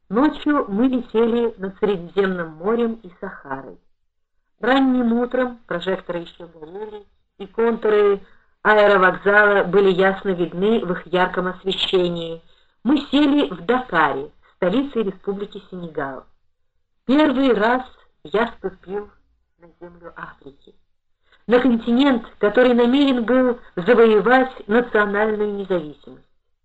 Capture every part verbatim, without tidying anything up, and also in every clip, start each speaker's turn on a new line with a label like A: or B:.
A: Ночью мы летели над Средиземным морем и Сахарой. Ранним утром прожекторы еще горели, и контуры аэровокзала были ясно видны в их ярком освещении. Мы сели в Дакаре, столице Республики Сенегал. Первый раз я ступил на землю Африки, на континент, который намерен был завоевать национальную независимость.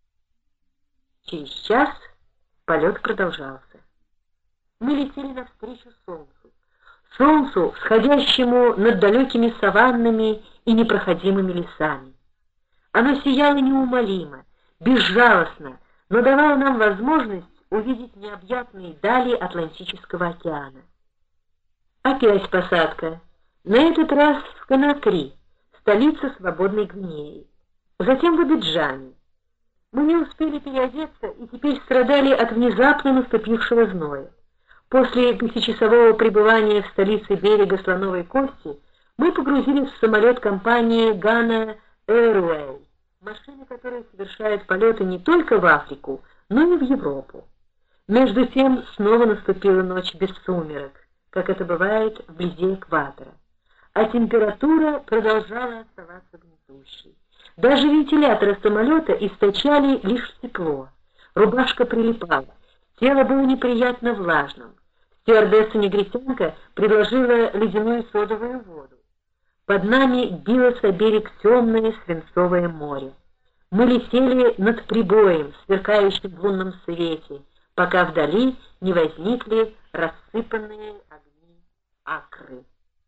A: Через час полет продолжался. Мы летели навстречу солнцу, солнцу, всходящему над далекими саваннами и непроходимыми лесами. Оно сияло неумолимо, безжалостно, но давало нам возможность увидеть необъятные дали Атлантического океана. Опять посадка, на этот раз в Конакри, столица свободной Гвинеи, затем в Абиджане. Мы не успели переодеться и теперь страдали от внезапно наступившего зноя. После пятичасового пребывания в столице берега Слоновой Кости мы погрузились в самолет компании Ghana Airways, машина, которая совершает полеты не только в Африку, но и в Европу. Между тем снова наступила ночь без сумерек, как это бывает вблизи экватора, а температура продолжала оставаться гнетущей. Даже вентиляторы самолета источали лишь тепло. Рубашка прилипала, тело было неприятно влажным. Стюардесса-негритянка предложила ледяную содовую воду. Под нами билось о берег темное свинцовое море. Мы летели над прибоем, сверкающим в лунном свете, пока вдали не возникли рассыпанные огни Акры.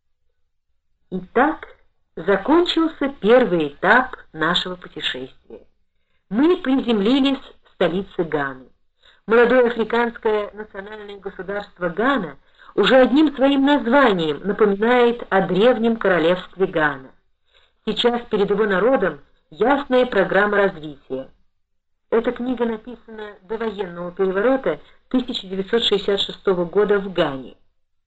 A: Итак, закончился первый этап нашего путешествия. Мы приземлились в столице Ганы. Молодое африканское национальное государство Гана уже одним своим названием напоминает о древнем королевстве Гана. Сейчас перед его народом ясная программа развития. Эта книга написана до военного переворота тысяча девятьсот шестьдесят шестого года в Гане.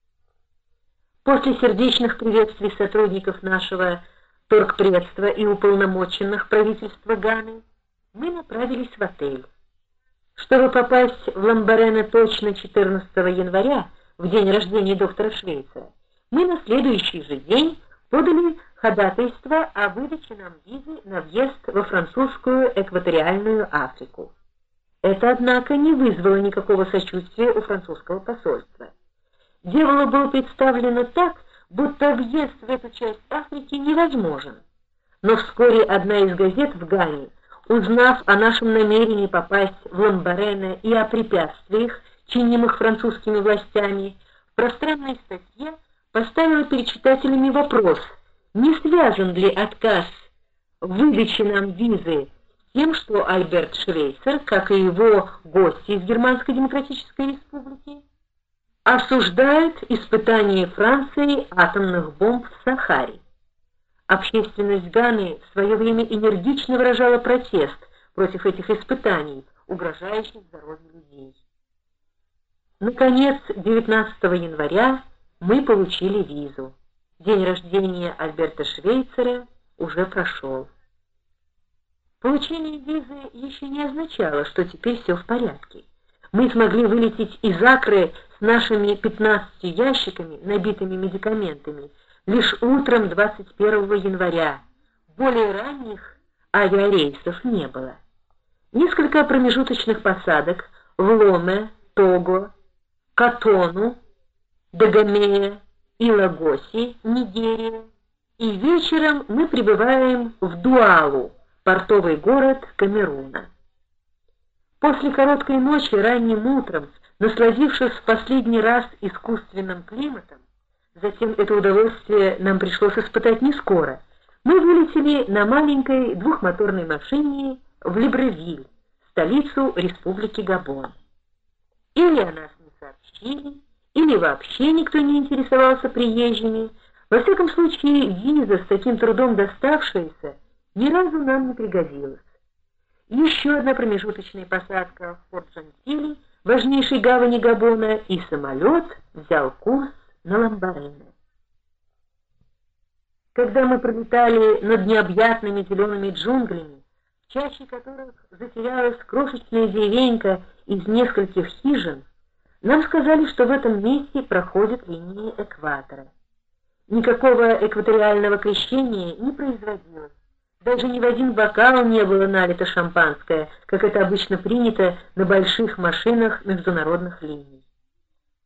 A: После сердечных приветствий сотрудников нашего торгпредства и уполномоченных правительства Ганы мы направились в отель. Чтобы попасть в Ламбарене точно четырнадцатого января, в день рождения доктора Швейцера, мы на следующий же день подали ходатайство о выдаче нам визы на въезд во французскую экваториальную Африку. Это, однако, не вызвало никакого сочувствия у французского посольства. Дело было представлено так, будто въезд в эту часть Африки невозможен. Но вскоре одна из газет в Гане, узнав о нашем намерении попасть в Ламбарене и о препятствиях, чинимых французскими властями, в пространной статье поставила перед читателями вопрос, не связан ли отказ в выдаче нам визы с тем, что Альберт Швейцер, как и его гости из Германской Демократической Республики, осуждают испытание Францией атомных бомб в Сахаре. Общественность Ганы в свое время энергично выражала протест против этих испытаний, угрожающих здоровью людей. Наконец, девятнадцатого января мы получили визу. День рождения Альберта Швейцера уже прошел. Получение визы еще не означало, что теперь все в порядке. Мы смогли вылететь из Акры с нашими пятнадцатью ящиками, набитыми медикаментами, лишь утром двадцать первого января. Более ранних авиарейсов не было. Несколько промежуточных посадок в Ломе, Того, Котону, Дагомея и Лагосе, Нигерия. И вечером мы прибываем в Дуалу, портовый город Камеруна. После короткой ночи ранним утром, насладившись в последний раз искусственным климатом, затем это удовольствие нам пришлось испытать не скоро, мы вылетели на маленькой двухмоторной машине в Либревиль, столицу Республики Габон. Или о нас не сообщили, или вообще никто не интересовался приезжими. Во всяком случае, виза, с таким трудом доставшаяся, ни разу нам не пригодилась. Еще одна промежуточная посадка в Порт-Жантиле, важнейшей гавани Габона, и самолет взял курс на Ламбарене. Когда мы пролетали над необъятными зелеными джунглями, в чаще которых затерялась крошечная деревенька из нескольких хижин, Нам сказали, что в этом месте проходит линия экватора. Никакого экваториального крещения не производилось. Даже ни в один бокал не было налито шампанское, как это обычно принято на больших машинах международных линий.